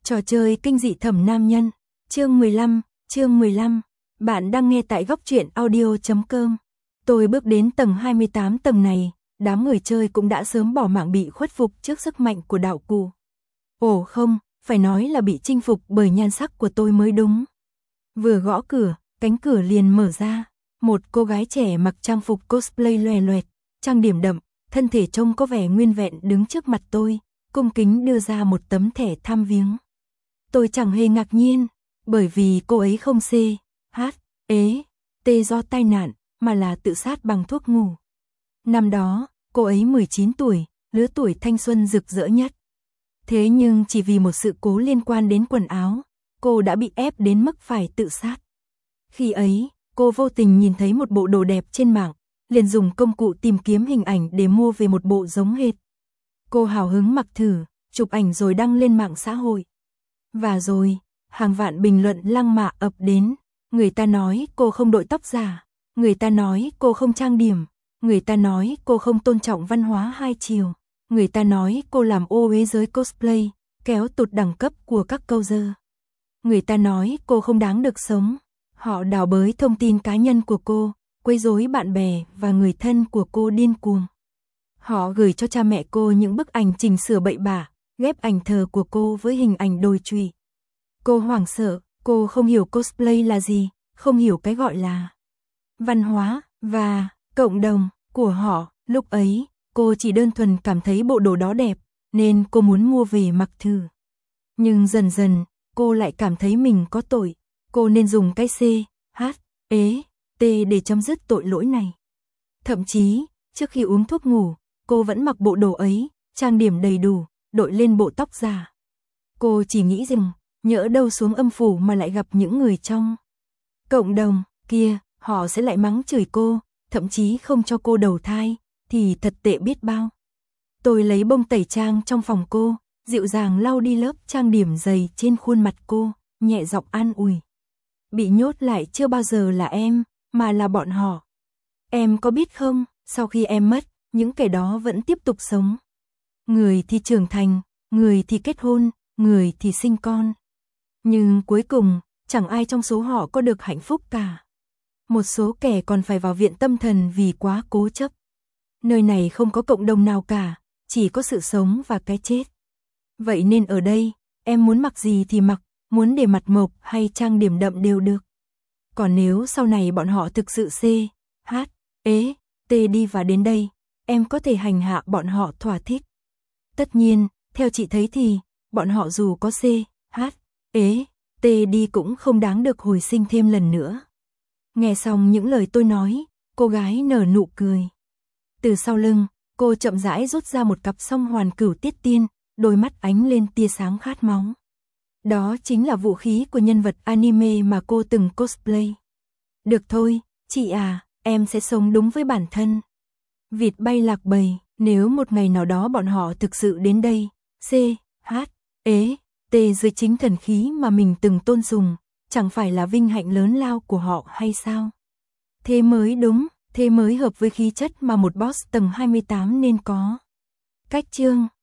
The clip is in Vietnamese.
Trò chơi kinh dị thẩm nam nhân, chương 15, bạn đang nghe tại góc truyện audio.com. Tôi bước đến tầng 28 tầng này, đám người chơi cũng đã sớm bỏ mạng bị khuất phục trước sức mạnh của đạo cụ. Ồ không, phải nói là bị chinh phục bởi nhan sắc của tôi mới đúng. Vừa gõ cửa, cánh cửa liền mở ra, một cô gái trẻ mặc trang phục cosplay loè loẹt, trang điểm đậm, thân thể trông có vẻ nguyên vẹn đứng trước mặt tôi, cung kính đưa ra một tấm thẻ thăm viếng. Tôi chẳng hề ngạc nhiên, bởi vì cô ấy không T do tai nạn, mà là tự sát bằng thuốc ngủ. Năm đó, cô ấy 19 tuổi, lứa tuổi thanh xuân rực rỡ nhất. Thế nhưng chỉ vì một sự cố liên quan đến quần áo, cô đã bị ép đến mức phải tự sát. Khi ấy, cô vô tình nhìn thấy một bộ đồ đẹp trên mạng, liền dùng công cụ tìm kiếm hình ảnh để mua về một bộ giống hệt. Cô hào hứng mặc thử, chụp ảnh rồi đăng lên mạng xã hội. Và rồi, hàng vạn bình luận lăng mạ ập đến, người ta nói cô không đội tóc giả, người ta nói cô không trang điểm, người ta nói cô không tôn trọng văn hóa hai chiều, người ta nói cô làm ô uế giới cosplay, kéo tụt đẳng cấp của các câu dơ. Người ta nói cô không đáng được sống, họ đào bới thông tin cá nhân của cô, quấy rối bạn bè và người thân của cô điên cuồng. Họ gửi cho cha mẹ cô những bức ảnh chỉnh sửa bậy bạ, ghép ảnh thờ của cô với hình ảnh đồi trụy. Cô hoảng sợ, cô không hiểu cosplay là gì, không hiểu cái gọi là văn hóa và cộng đồng của họ. Lúc ấy, cô chỉ đơn thuần cảm thấy bộ đồ đó đẹp, nên cô muốn mua về mặc thử. Nhưng dần dần, cô lại cảm thấy mình có tội, cô nên dùng cái T để chấm dứt tội lỗi này. Thậm chí, trước khi uống thuốc ngủ, cô vẫn mặc bộ đồ ấy, trang điểm đầy đủ, đội lên bộ tóc giả. Cô chỉ nghĩ rằng, nhỡ đâu xuống âm phủ mà lại gặp những người trong cộng đồng kia, họ sẽ lại mắng chửi cô, thậm chí không cho cô đầu thai, thì thật tệ biết bao. Tôi lấy bông tẩy trang trong phòng cô, dịu dàng lau đi lớp trang điểm dày trên khuôn mặt cô, nhẹ giọng an ủi. Bị nhốt lại chưa bao giờ là em, mà là bọn họ. Em có biết không, sau khi em mất, những kẻ đó vẫn tiếp tục sống. Người thì trưởng thành, người thì kết hôn, người thì sinh con. Nhưng cuối cùng, chẳng ai trong số họ có được hạnh phúc cả. Một số kẻ còn phải vào viện tâm thần vì quá cố chấp. Nơi này không có cộng đồng nào cả, chỉ có sự sống và cái chết. Vậy nên ở đây, em muốn mặc gì thì mặc, muốn để mặt mộc hay trang điểm đậm đều được. Còn nếu sau này bọn họ thực sự đi và đến đây, em có thể hành hạ bọn họ thỏa thích. Tất nhiên, theo chị thấy thì, bọn họ dù có đi cũng không đáng được hồi sinh thêm lần nữa. Nghe xong những lời tôi nói, cô gái nở nụ cười. Từ sau lưng, cô chậm rãi rút ra một cặp song hoàn cửu tiết tiên, đôi mắt ánh lên tia sáng khát máu. Đó chính là vũ khí của nhân vật anime mà cô từng cosplay. Được thôi, chị à, em sẽ sống đúng với bản thân. Vịt bay lạc bầy, nếu một ngày nào đó bọn họ thực sự đến đây, dưới chính thần khí mà mình từng tôn sùng, chẳng phải là vinh hạnh lớn lao của họ hay sao? Thế mới đúng, thế mới hợp với khí chất mà một boss tầng 28 nên có. Cách chương